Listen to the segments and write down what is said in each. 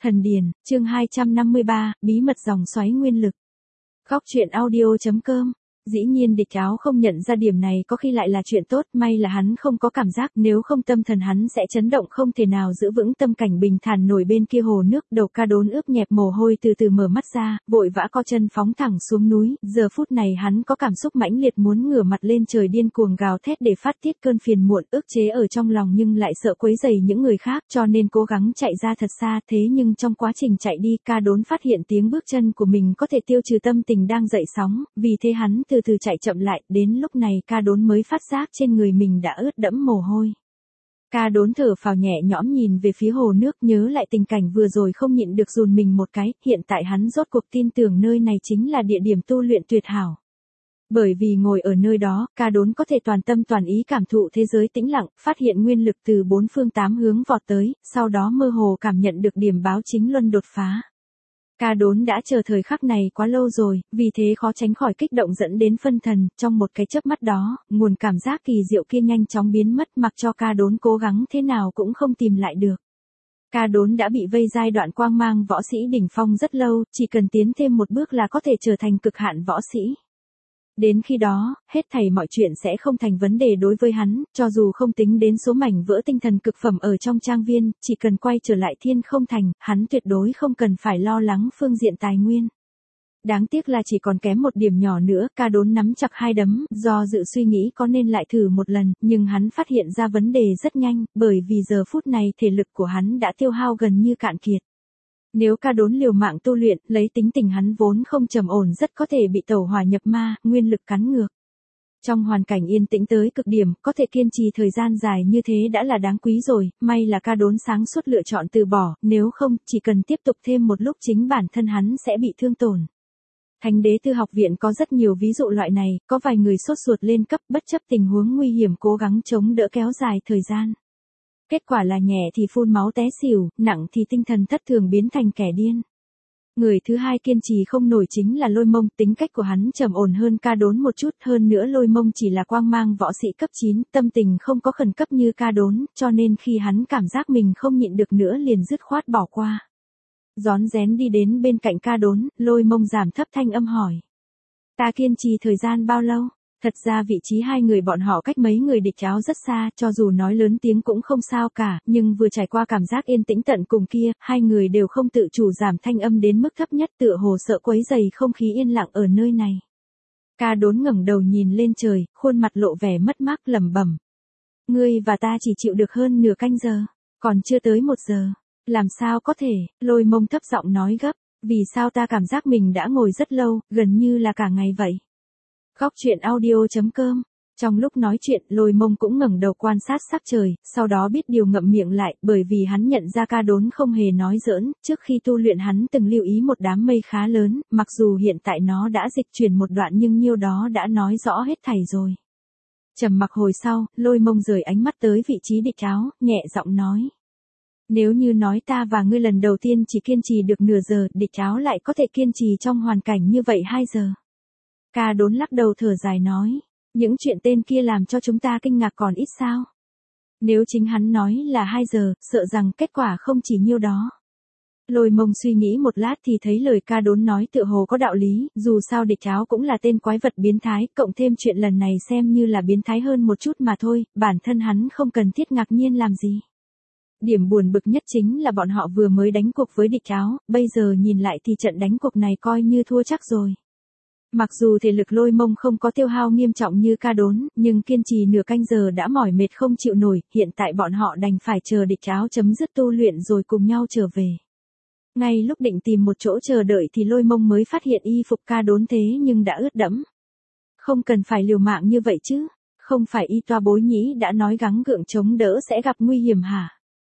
Thần Điền, chương 253, bí mật dòng xoáy nguyên lực. Góc truyện audio.com. Dĩ nhiên địch áo không nhận ra điểm này có khi lại là chuyện tốt, may là hắn không có cảm giác, nếu không tâm thần hắn sẽ chấn động không thể nào giữ vững tâm cảnh bình thản nổi bên kia hồ nước. Đầu Ca Đốn ướt nhẹp mồ hôi từ từ mở mắt ra, vội vã co chân phóng thẳng xuống núi. Giờ phút này hắn có cảm xúc mãnh liệt muốn ngửa mặt lên trời điên cuồng gào thét để phát tiết cơn phiền muộn ức chế ở trong lòng, nhưng lại sợ quấy rầy những người khác, cho nên cố gắng chạy ra thật xa. Thế nhưng trong quá trình chạy đi, Ca Đốn phát hiện tiếng bước chân của mình có thể tiêu trừ tâm tình đang dậy sóng, vì thế hắn từ từ chạy chậm lại. Đến lúc này Ca Đốn mới phát giác trên người mình đã ướt đẫm mồ hôi. Ca Đốn thở phào nhẹ nhõm nhìn về phía hồ nước, nhớ lại tình cảnh vừa rồi không nhịn được run mình một cái. Hiện tại hắn rốt cuộc tin tưởng nơi này chính là địa điểm tu luyện tuyệt hảo. Bởi vì ngồi ở nơi đó, Ca Đốn có thể toàn tâm toàn ý cảm thụ thế giới tĩnh lặng, phát hiện nguyên lực từ bốn phương tám hướng vọt tới, sau đó mơ hồ cảm nhận được điểm báo chính luân đột phá. Ca Đốn đã chờ thời khắc này quá lâu rồi, vì thế khó tránh khỏi kích động dẫn đến phân thần. Trong một cái chớp mắt đó, nguồn cảm giác kỳ diệu kia nhanh chóng biến mất, mặc cho Ca Đốn cố gắng thế nào cũng không tìm lại được. Ca Đốn đã bị vây giai đoạn quang mang võ sĩ đỉnh phong rất lâu, chỉ cần tiến thêm một bước là có thể trở thành cực hạn võ sĩ. Đến khi đó, hết thảy mọi chuyện sẽ không thành vấn đề đối với hắn, cho dù không tính đến số mảnh vỡ tinh thần cực phẩm ở trong trang viên, chỉ cần quay trở lại Thiên Không Thành, hắn tuyệt đối không cần phải lo lắng phương diện tài nguyên. Đáng tiếc là chỉ còn kém một điểm nhỏ nữa. Ca Đốn nắm chặt hai đấm, do dự suy nghĩ có nên lại thử một lần, nhưng hắn phát hiện ra vấn đề rất nhanh, bởi vì giờ phút này thể lực của hắn đã tiêu hao gần như cạn kiệt. Nếu Ca Đốn liều mạng tu luyện, lấy tính tình hắn vốn không trầm ổn rất có thể bị tẩu hỏa nhập ma, nguyên lực cắn ngược. Trong hoàn cảnh yên tĩnh tới cực điểm, có thể kiên trì thời gian dài như thế đã là đáng quý rồi, may là Ca Đốn sáng suốt lựa chọn từ bỏ, nếu không, chỉ cần tiếp tục thêm một lúc chính bản thân hắn sẽ bị thương tổn. Thánh đế tư học viện có rất nhiều ví dụ loại này, có vài người sốt ruột lên cấp bất chấp tình huống nguy hiểm cố gắng chống đỡ kéo dài thời gian. Kết quả là nhẹ thì phun máu té xỉu, nặng thì tinh thần thất thường biến thành kẻ điên. Người thứ hai kiên trì không nổi chính là Lôi Mông, tính cách của hắn trầm ổn hơn Ca Đốn một chút, hơn nữa Lôi Mông chỉ là quang mang võ sĩ cấp 9, tâm tình không có khẩn cấp như Ca Đốn, cho nên khi hắn cảm giác mình không nhịn được nữa liền dứt khoát bỏ qua. Rón rén đi đến bên cạnh Ca Đốn, Lôi Mông giảm thấp thanh âm hỏi. Ta kiên trì thời gian bao lâu? Thật ra vị trí hai người bọn họ cách mấy người địch áo rất xa, cho dù nói lớn tiếng cũng không sao cả, nhưng vừa trải qua cảm giác yên tĩnh tận cùng kia, hai người đều không tự chủ giảm thanh âm đến mức thấp nhất, tựa hồ sợ quấy rầy không khí yên lặng ở nơi này. Ca Đốn ngẩng đầu nhìn lên trời, khuôn mặt lộ vẻ mất mát lẩm bẩm. Ngươi và ta chỉ chịu được hơn nửa canh giờ, còn chưa tới 1 giờ. Làm sao có thể? Lôi Mông thấp giọng nói gấp, vì sao ta cảm giác mình đã ngồi rất lâu, gần như là cả ngày vậy. Góc truyện audio.com. Trong lúc nói chuyện, Lôi Mông cũng ngẩng đầu quan sát sắc trời, sau đó biết điều ngậm miệng lại, bởi vì hắn nhận ra Ca Đốn không hề nói giỡn. Trước khi tu luyện hắn từng lưu ý một đám mây khá lớn, mặc dù hiện tại nó đã dịch chuyển một đoạn nhưng nhiêu đó đã nói rõ hết thảy rồi. Trầm mặc hồi sau, Lôi Mông rời ánh mắt tới vị trí địch áo, nhẹ giọng nói. Nếu như nói ta và ngươi lần đầu tiên chỉ kiên trì được nửa giờ, địch áo lại có thể kiên trì trong hoàn cảnh như vậy 2 giờ. Ca Đốn lắc đầu thở dài nói, những chuyện tên kia làm cho chúng ta kinh ngạc còn ít sao. Nếu chính hắn nói là 2 giờ, sợ rằng kết quả không chỉ nhiêu đó. Lôi Mông suy nghĩ một lát thì thấy lời Ca Đốn nói tựa hồ có đạo lý, dù sao địch áo cũng là tên quái vật biến thái, cộng thêm chuyện lần này xem như là biến thái hơn một chút mà thôi, bản thân hắn không cần thiết ngạc nhiên làm gì. Điểm buồn bực nhất chính là bọn họ vừa mới đánh cuộc với địch áo, bây giờ nhìn lại thì trận đánh cuộc này coi như thua chắc rồi. Mặc dù thể lực Lôi Mông không có tiêu hao nghiêm trọng như Ca Đốn, nhưng kiên trì nửa canh giờ đã mỏi mệt không chịu nổi, hiện tại bọn họ đành phải chờ địch áo chấm dứt tu luyện rồi cùng nhau trở về. Ngay lúc định tìm một chỗ chờ đợi thì Lôi Mông mới phát hiện y phục Ca Đốn thế nhưng đã ướt đẫm. Không cần phải liều mạng như vậy chứ, không phải y toa bối nhĩ đã nói gắng gượng chống đỡ sẽ gặp nguy hiểm hả?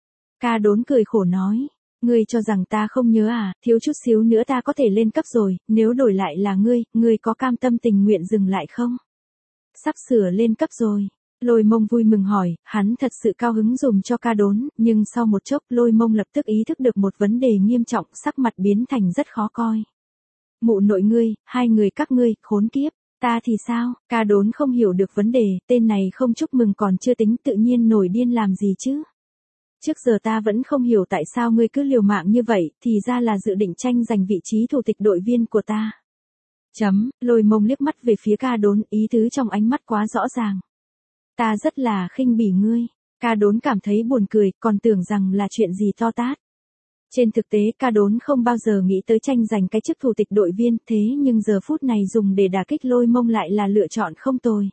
Ca Đốn cười khổ nói. Ngươi cho rằng ta không nhớ à, thiếu chút xíu nữa ta có thể lên cấp rồi, nếu đổi lại là ngươi có cam tâm tình nguyện dừng lại không? Sắp sửa lên cấp rồi. Lôi Mông vui mừng hỏi, hắn thật sự cao hứng dùm cho Ca Đốn, nhưng sau một chốc Lôi Mông lập tức ý thức được một vấn đề nghiêm trọng, sắc mặt biến thành rất khó coi. Mụ nội ngươi, hai người các ngươi, khốn kiếp, ta thì sao? Ca Đốn không hiểu được vấn đề, tên này không chúc mừng còn chưa tính tự nhiên nổi điên làm gì chứ? Trước giờ ta vẫn không hiểu tại sao ngươi cứ liều mạng như vậy, thì ra là dự định tranh giành vị trí thủ tịch đội viên của ta. Lôi Mông liếc mắt về phía Ca Đốn, ý tứ trong ánh mắt quá rõ ràng. Ta rất là khinh bỉ ngươi. Ca Đốn cảm thấy buồn cười, còn tưởng rằng là chuyện gì to tát. Trên thực tế Ca Đốn không bao giờ nghĩ tới tranh giành cái chức thủ tịch đội viên, thế nhưng giờ phút này dùng để đả kích Lôi Mông lại là lựa chọn không tồi.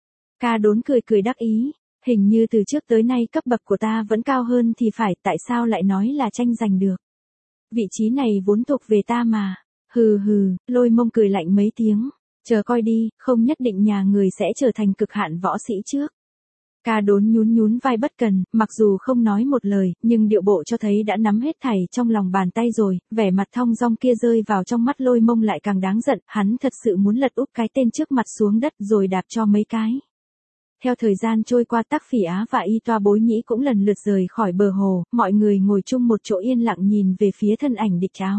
Ca Đốn cười cười đắc ý, hình như từ trước tới nay cấp bậc của ta vẫn cao hơn thì phải, tại sao lại nói là tranh giành được. Vị trí này vốn thuộc về ta mà. Hừ hừ, Lôi Mông cười lạnh mấy tiếng, chờ coi đi, không nhất định nhà người sẽ trở thành cực hạn võ sĩ trước. Ca Đốn nhún vai bất cần, mặc dù không nói một lời, nhưng điệu bộ cho thấy đã nắm hết thảy trong lòng bàn tay rồi, vẻ mặt thong dong kia rơi vào trong mắt Lôi Mông lại càng đáng giận, hắn thật sự muốn lật úp cái tên trước mặt xuống đất rồi đạp cho mấy cái. Theo thời gian trôi qua, Tắc Phỉ Á và Y Toa Bối Nhĩ cũng lần lượt rời khỏi bờ hồ, mọi người ngồi chung một chỗ yên lặng nhìn về phía thân ảnh Địch Áo.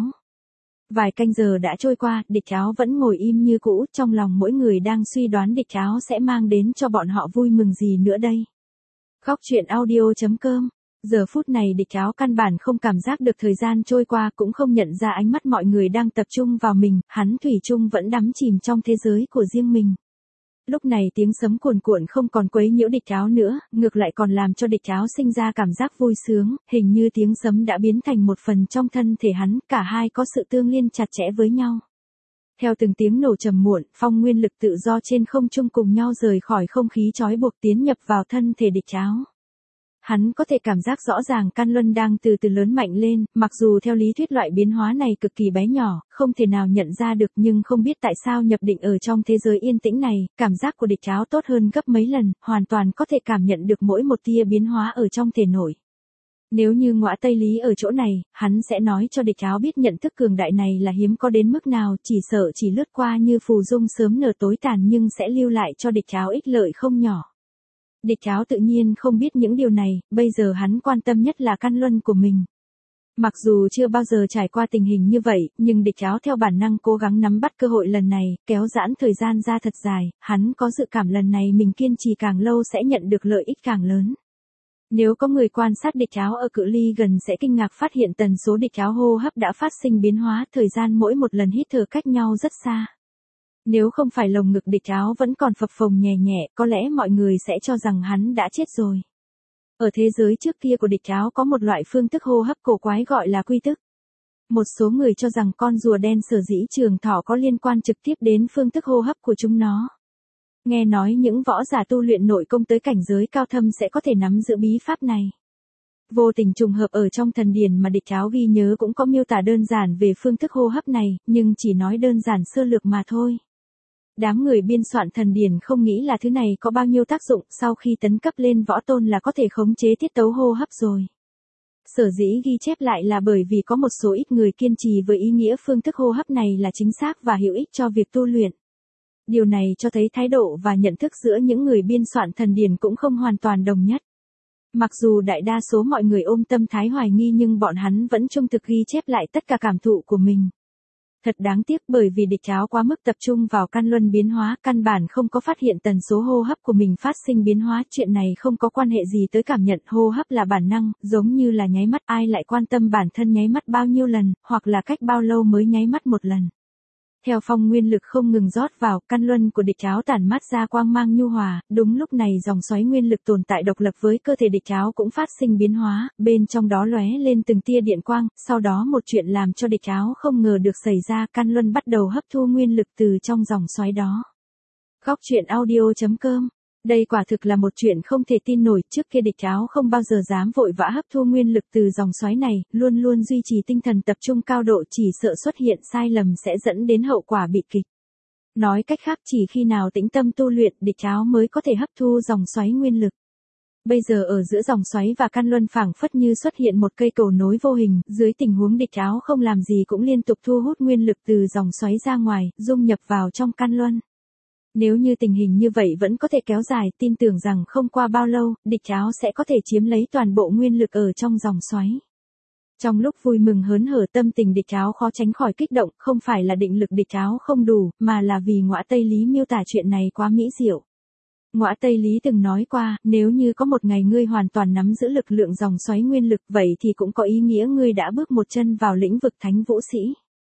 Vài canh giờ đã trôi qua, Địch Áo vẫn ngồi im như cũ, trong lòng mỗi người đang suy đoán Địch Áo sẽ mang đến cho bọn họ vui mừng gì nữa đây. Góc truyện audio.com. Giờ phút này Địch Áo căn bản không cảm giác được thời gian trôi qua, cũng không nhận ra ánh mắt mọi người đang tập trung vào mình, hắn thủy chung vẫn đắm chìm trong thế giới của riêng mình. Lúc này tiếng sấm cuồn cuộn không còn quấy nhiễu Địch Áo nữa, ngược lại còn làm cho Địch Áo sinh ra cảm giác vui sướng, hình như tiếng sấm đã biến thành một phần trong thân thể hắn, cả hai có sự tương liên chặt chẽ với nhau. Theo từng tiếng nổ trầm muộn, phong nguyên lực tự do trên không trung cùng nhau rời khỏi không khí trói buộc tiến nhập vào thân thể Địch Áo. Hắn có thể cảm giác rõ ràng căn luân đang từ từ lớn mạnh lên, mặc dù theo lý thuyết loại biến hóa này cực kỳ bé nhỏ, không thể nào nhận ra được, nhưng không biết tại sao nhập định ở trong thế giới yên tĩnh này, cảm giác của Địch Áo tốt hơn gấp mấy lần, hoàn toàn có thể cảm nhận được mỗi một tia biến hóa ở trong thể nội. Nếu như Ngõa Tây Lý ở chỗ này, hắn sẽ nói cho Địch Áo biết nhận thức cường đại này là hiếm có đến mức nào, chỉ sợ chỉ lướt qua như phù dung sớm nở tối tàn nhưng sẽ lưu lại cho Địch Áo ích lợi không nhỏ. Địch Áo tự nhiên không biết những điều này, bây giờ hắn quan tâm nhất là căn luân của mình. Mặc dù chưa bao giờ trải qua tình hình như vậy, nhưng Địch Áo theo bản năng cố gắng nắm bắt cơ hội lần này, kéo giãn thời gian ra thật dài, hắn có dự cảm lần này mình kiên trì càng lâu sẽ nhận được lợi ích càng lớn. Nếu có người quan sát Địch Áo ở cự ly gần sẽ kinh ngạc phát hiện tần số Địch Áo hô hấp đã phát sinh biến hóa, thời gian mỗi một lần hít thở cách nhau rất xa. Nếu không phải lồng ngực Địch Áo vẫn còn phập phồng nhẹ nhẹ, có lẽ mọi người sẽ cho rằng hắn đã chết rồi. Ở thế giới trước kia của Địch Áo có một loại phương thức hô hấp cổ quái gọi là quy tức. Một số người cho rằng con rùa đen sở dĩ trường thọ có liên quan trực tiếp đến phương thức hô hấp của chúng nó. Nghe nói những võ giả tu luyện nội công tới cảnh giới cao thâm sẽ có thể nắm giữ bí pháp này. Vô tình trùng hợp ở trong thần điển mà Địch Áo ghi nhớ cũng có miêu tả đơn giản về phương thức hô hấp này, nhưng chỉ nói đơn giản sơ lược mà thôi. Đám người biên soạn thần điển không nghĩ là thứ này có bao nhiêu tác dụng, sau khi tấn cấp lên võ tôn là có thể khống chế tiết tấu hô hấp rồi. Sở dĩ ghi chép lại là bởi vì có một số ít người kiên trì với ý nghĩa phương thức hô hấp này là chính xác và hữu ích cho việc tu luyện. Điều này cho thấy thái độ và nhận thức giữa những người biên soạn thần điển cũng không hoàn toàn đồng nhất. Mặc dù đại đa số mọi người ôm tâm thái hoài nghi nhưng bọn hắn vẫn trung thực ghi chép lại tất cả cảm thụ của mình. Thật đáng tiếc bởi vì Địch Áo quá mức tập trung vào căn luân biến hóa, căn bản không có phát hiện tần số hô hấp của mình phát sinh biến hóa, chuyện này không có quan hệ gì tới cảm nhận, hô hấp là bản năng, giống như là nháy mắt, ai lại quan tâm bản thân nháy mắt bao nhiêu lần, hoặc là cách bao lâu mới nháy mắt một lần. Theo phong nguyên lực không ngừng rót vào, căn luân của Địch Áo tản mát ra quang mang nhu hòa, đúng lúc này dòng xoáy nguyên lực tồn tại độc lập với cơ thể Địch Áo cũng phát sinh biến hóa, bên trong đó lóe lên từng tia điện quang, sau đó một chuyện làm cho Địch Áo không ngờ được xảy ra, căn luân bắt đầu hấp thu nguyên lực từ trong dòng xoáy đó. Góc truyện audio.com. Đây quả thực là một chuyện không thể tin nổi, trước kia Địch Áo không bao giờ dám vội vã hấp thu nguyên lực từ dòng xoáy này, luôn luôn duy trì tinh thần tập trung cao độ, chỉ sợ xuất hiện sai lầm sẽ dẫn đến hậu quả bị kịch. Nói cách khác chỉ khi nào tĩnh tâm tu luyện Địch Áo mới có thể hấp thu dòng xoáy nguyên lực. Bây giờ ở giữa dòng xoáy và căn luân phảng phất như xuất hiện một cây cầu nối vô hình, dưới tình huống Địch Áo không làm gì cũng liên tục thu hút nguyên lực từ dòng xoáy ra ngoài, dung nhập vào trong căn luân. Nếu như tình hình như vậy vẫn có thể kéo dài, tin tưởng rằng không qua bao lâu, Địch Áo sẽ có thể chiếm lấy toàn bộ nguyên lực ở trong dòng xoáy. Trong lúc vui mừng hớn hở tâm tình Địch Áo khó tránh khỏi kích động, không phải là định lực Địch Áo không đủ, mà là vì Ngõa Tây Lý miêu tả chuyện này quá mỹ diệu. Ngõa Tây Lý từng nói qua, nếu như có một ngày ngươi hoàn toàn nắm giữ lực lượng dòng xoáy nguyên lực vậy thì cũng có ý nghĩa ngươi đã bước một chân vào lĩnh vực thánh vũ sĩ.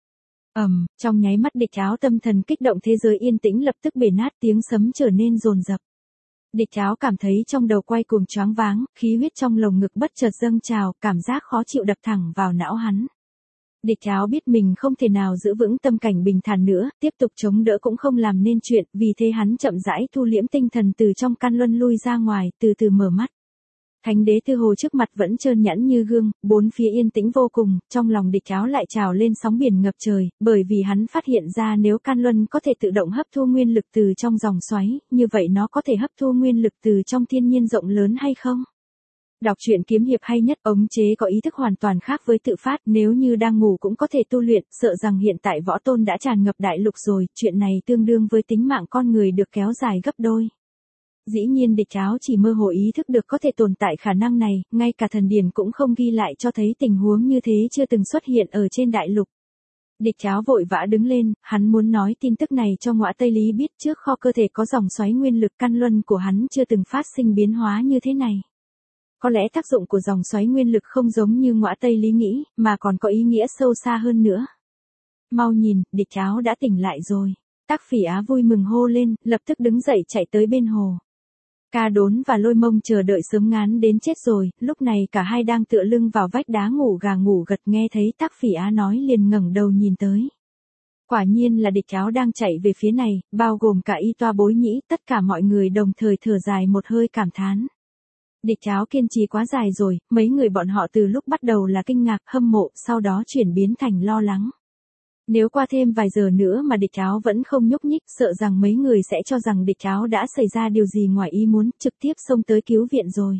Trong nháy mắt Địch Áo tâm thần kích động, thế giới yên tĩnh lập tức bể nát, tiếng sấm trở nên dồn dập. Địch Áo cảm thấy trong đầu quay cuồng choáng váng, khí huyết trong lồng ngực bất chợt dâng trào, cảm giác khó chịu đập thẳng vào não hắn. Địch Áo biết mình không thể nào giữ vững tâm cảnh bình thản nữa, tiếp tục chống đỡ cũng không làm nên chuyện, vì thế hắn chậm rãi thu liễm tinh thần từ trong căn luân lui ra ngoài, từ từ mở mắt. Thánh đế Tư Hồ trước mặt vẫn trơn nhẵn như gương, bốn phía yên tĩnh vô cùng, trong lòng Địch Áo lại trào lên sóng biển ngập trời, bởi vì hắn phát hiện ra nếu can luân có thể tự động hấp thu nguyên lực từ trong dòng xoáy, như vậy nó có thể hấp thu nguyên lực từ trong thiên nhiên rộng lớn hay không? Đọc truyện kiếm hiệp hay nhất, ống chế có ý thức hoàn toàn khác với tự phát, nếu như đang ngủ cũng có thể tu luyện, sợ rằng hiện tại võ tôn đã tràn ngập đại lục rồi, chuyện này tương đương với tính mạng con người được kéo dài gấp đôi. Dĩ nhiên Địch Áo chỉ mơ hồ ý thức được có thể tồn tại khả năng này, ngay cả thần điển cũng không ghi lại cho thấy tình huống như thế chưa từng xuất hiện ở trên đại lục. Địch Áo vội vã đứng lên, hắn muốn nói tin tức này cho Ngõa Tây Lý biết, trước kho cơ thể có dòng xoáy nguyên lực căn luân của hắn chưa từng phát sinh biến hóa như thế này. Có lẽ tác dụng của dòng xoáy nguyên lực không giống như Ngõa Tây Lý nghĩ, mà còn có ý nghĩa sâu xa hơn nữa. Mau nhìn, Địch Áo đã tỉnh lại rồi. Tắc Phỉ Á vui mừng hô lên, lập tức đứng dậy chạy tới bên hồ. Ca Đốn và Lôi Mông chờ đợi sớm ngán đến chết rồi, lúc này cả hai đang tựa lưng vào vách đá ngủ gà ngủ gật, nghe thấy Tắc Phỉ Á nói liền ngẩng đầu nhìn tới. Quả nhiên là Địch Áo đang chạy về phía này, bao gồm cả Y Toa Bối Nhĩ, tất cả mọi người đồng thời thở dài một hơi cảm thán. Địch Áo kiên trì quá dài rồi, mấy người bọn họ từ lúc bắt đầu là kinh ngạc, hâm mộ, sau đó chuyển biến thành lo lắng. Nếu qua thêm vài giờ nữa mà Địch Áo vẫn không nhúc nhích, sợ rằng mấy người sẽ cho rằng Địch Áo đã xảy ra điều gì ngoài ý muốn, trực tiếp xông tới cứu viện rồi.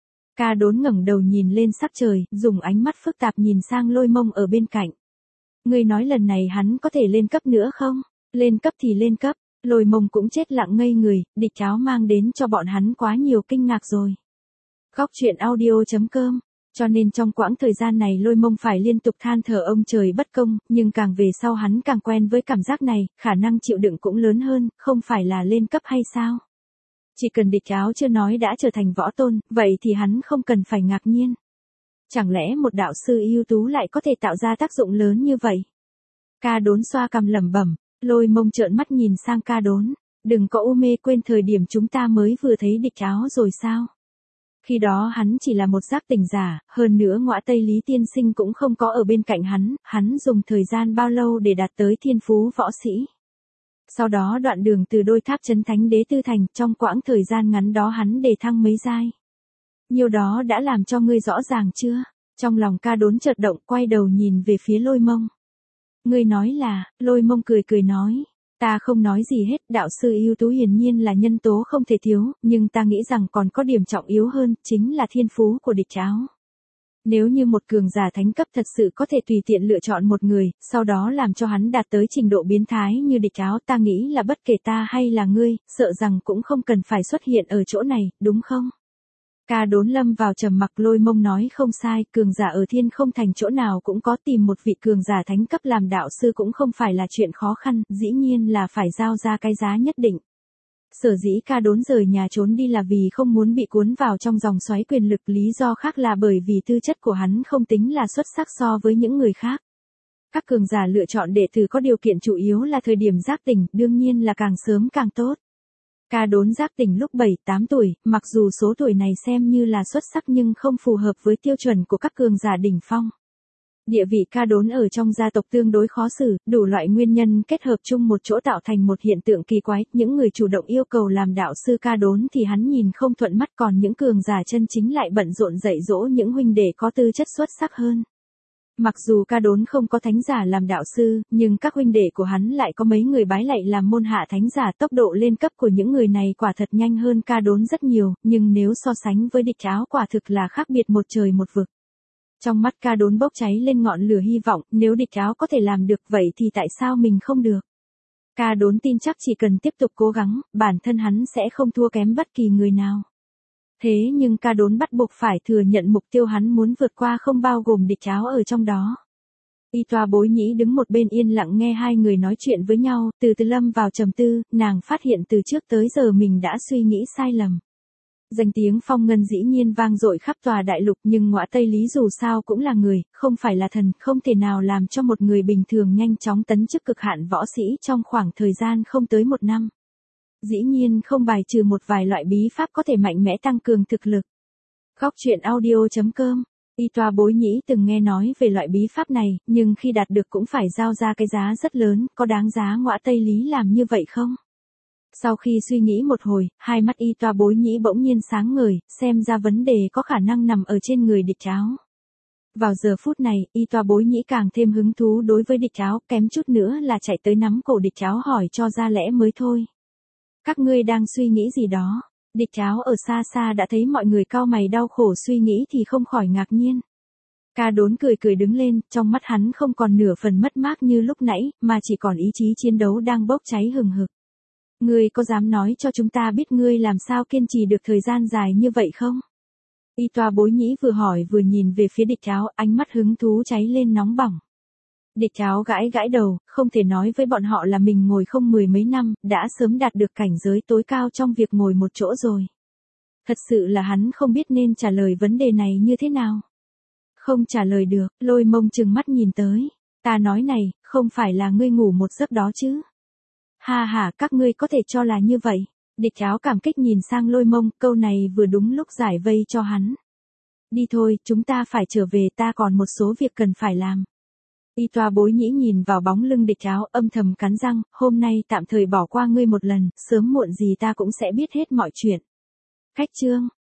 Ca Đốn ngẩng đầu nhìn lên sắc trời, dùng ánh mắt phức tạp nhìn sang Lôi Mông ở bên cạnh. Ngươi nói lần này hắn có thể lên cấp nữa không? Lên cấp thì lên cấp. Lôi Mông cũng chết lặng ngây người, Địch Áo mang đến cho bọn hắn quá nhiều kinh ngạc rồi. Góc truyện audio.com. Cho nên trong quãng thời gian này Lôi Mông phải liên tục than thở ông trời bất công, nhưng càng về sau hắn càng quen với cảm giác này, khả năng chịu đựng cũng lớn hơn, không phải là lên cấp hay sao? Chỉ cần Địch Áo chưa nói đã trở thành võ tôn, vậy thì hắn không cần phải ngạc nhiên. Chẳng lẽ một đạo sư ưu tú lại có thể tạo ra tác dụng lớn như vậy? Ca Đốn xoa cằm lẩm bẩm, Lôi Mông trợn mắt nhìn sang Ca Đốn, đừng có u mê quên thời điểm chúng ta mới vừa thấy Địch Áo rồi sao? Khi đó hắn chỉ là một giác tỉnh giả, hơn nữa Ngõa Tây Lý tiên sinh cũng không có ở bên cạnh hắn dùng thời gian bao lâu để đạt tới thiên phú võ sĩ. Sau đó đoạn đường từ đôi tháp trấn thánh đế tư thành, trong quãng thời gian ngắn đó hắn đề thăng mấy giai. Nhiều đó đã làm cho ngươi rõ ràng chưa? Trong lòng Ca Đốn chợt động, quay đầu nhìn về phía Lôi Mông. Ngươi nói là, Lôi Mông cười cười nói. Ta không nói gì hết, đạo sư ưu tú hiển nhiên là nhân tố không thể thiếu, nhưng ta nghĩ rằng còn có điểm trọng yếu hơn, chính là thiên phú của Địch Áo. Nếu như một cường giả thánh cấp thật sự có thể tùy tiện lựa chọn một người, sau đó làm cho hắn đạt tới trình độ biến thái như Địch Áo, ta nghĩ là bất kể ta hay là ngươi, sợ rằng cũng không cần phải xuất hiện ở chỗ này, đúng không? Ca Đốn lâm vào trầm mặc. Lôi Mông nói không sai, cường giả ở thiên không thành chỗ nào cũng có, tìm một vị cường giả thánh cấp làm đạo sư cũng không phải là chuyện khó khăn, dĩ nhiên là phải giao ra cái giá nhất định. Sở dĩ Ca Đốn rời nhà trốn đi là vì không muốn bị cuốn vào trong dòng xoáy quyền lực, lý do khác là bởi vì tư chất của hắn không tính là xuất sắc so với những người khác. Các cường giả lựa chọn đệ tử có điều kiện chủ yếu là thời điểm giác tỉnh, đương nhiên là càng sớm càng tốt. Ca Đốn giác tỉnh lúc 7-8 tuổi, mặc dù số tuổi này xem như là xuất sắc nhưng không phù hợp với tiêu chuẩn của các cường giả đỉnh phong. Địa vị Ca Đốn ở trong gia tộc tương đối khó xử, đủ loại nguyên nhân kết hợp chung một chỗ tạo thành một hiện tượng kỳ quái, những người chủ động yêu cầu làm đạo sư Ca Đốn thì hắn nhìn không thuận mắt, còn những cường giả chân chính lại bận rộn dạy dỗ những huynh đệ có tư chất xuất sắc hơn. Mặc dù Ca Đốn không có thánh giả làm đạo sư, nhưng các huynh đệ của hắn lại có mấy người bái lạy làm môn hạ thánh giả, tốc độ lên cấp của những người này quả thật nhanh hơn Ca Đốn rất nhiều, nhưng nếu so sánh với Địch Áo quả thực là khác biệt một trời một vực. Trong mắt Ca Đốn bốc cháy lên ngọn lửa hy vọng, nếu Địch Áo có thể làm được vậy thì tại sao mình không được? Ca Đốn tin chắc chỉ cần tiếp tục cố gắng, bản thân hắn sẽ không thua kém bất kỳ người nào. Thế nhưng Ca Đốn bắt buộc phải thừa nhận mục tiêu hắn muốn vượt qua không bao gồm Địch Áo ở trong đó. Y Toa Bối Nhĩ đứng một bên yên lặng nghe hai người nói chuyện với nhau, từ từ lâm vào trầm tư, nàng phát hiện từ trước tới giờ mình đã suy nghĩ sai lầm. Danh tiếng Phong Ngân dĩ nhiên vang dội khắp tòa đại lục, nhưng Ngõa Tây Lý dù sao cũng là người, không phải là thần, không thể nào làm cho một người bình thường nhanh chóng tấn chức cực hạn võ sĩ trong khoảng thời gian không tới 1 năm. Dĩ nhiên không bài trừ một vài loại bí pháp có thể mạnh mẽ tăng cường thực lực. Góc truyện audio.com. Y Toa Bối Nhĩ từng nghe nói về loại bí pháp này, nhưng khi đạt được cũng phải giao ra cái giá rất lớn, có đáng giá Ngõa Tây Lý làm như vậy không? Sau khi suy nghĩ một hồi, hai mắt Y Toa Bối Nhĩ bỗng nhiên sáng ngời, xem ra vấn đề có khả năng nằm ở trên người địch áo. Vào giờ phút này, Y Toa Bối Nhĩ càng thêm hứng thú đối với địch áo, kém chút nữa là chạy tới nắm cổ địch áo hỏi cho ra lẽ mới thôi. Các ngươi đang suy nghĩ gì đó? Địch áo ở xa xa đã thấy mọi người cau mày đau khổ suy nghĩ thì không khỏi ngạc nhiên. Ca Đốn cười cười đứng lên, trong mắt hắn không còn nửa phần mất mát như lúc nãy, mà chỉ còn ý chí chiến đấu đang bốc cháy hừng hực. Ngươi có dám nói cho chúng ta biết ngươi làm sao kiên trì được thời gian dài như vậy không? Y Toa Bối Nhĩ vừa hỏi vừa nhìn về phía địch áo, ánh mắt hứng thú cháy lên nóng bỏng. Địch áo gãi gãi đầu, không thể nói với bọn họ là mình ngồi không 10 mấy năm, đã sớm đạt được cảnh giới tối cao trong việc ngồi một chỗ rồi. Thật sự là hắn không biết nên trả lời vấn đề này như thế nào. Không trả lời được, Lôi Mông trừng mắt nhìn tới. Ta nói này, không phải là ngươi ngủ một giấc đó chứ? Ha ha, các ngươi có thể cho là như vậy. Địch áo cảm kích nhìn sang Lôi Mông, câu này vừa đúng lúc giải vây cho hắn. Đi thôi, chúng ta phải trở về, ta còn một số việc cần phải làm. Y Toa Bối Nhĩ nhìn vào bóng lưng địch áo, âm thầm cắn răng, hôm nay tạm thời bỏ qua ngươi một lần, sớm muộn gì ta cũng sẽ biết hết mọi chuyện. Khách chương.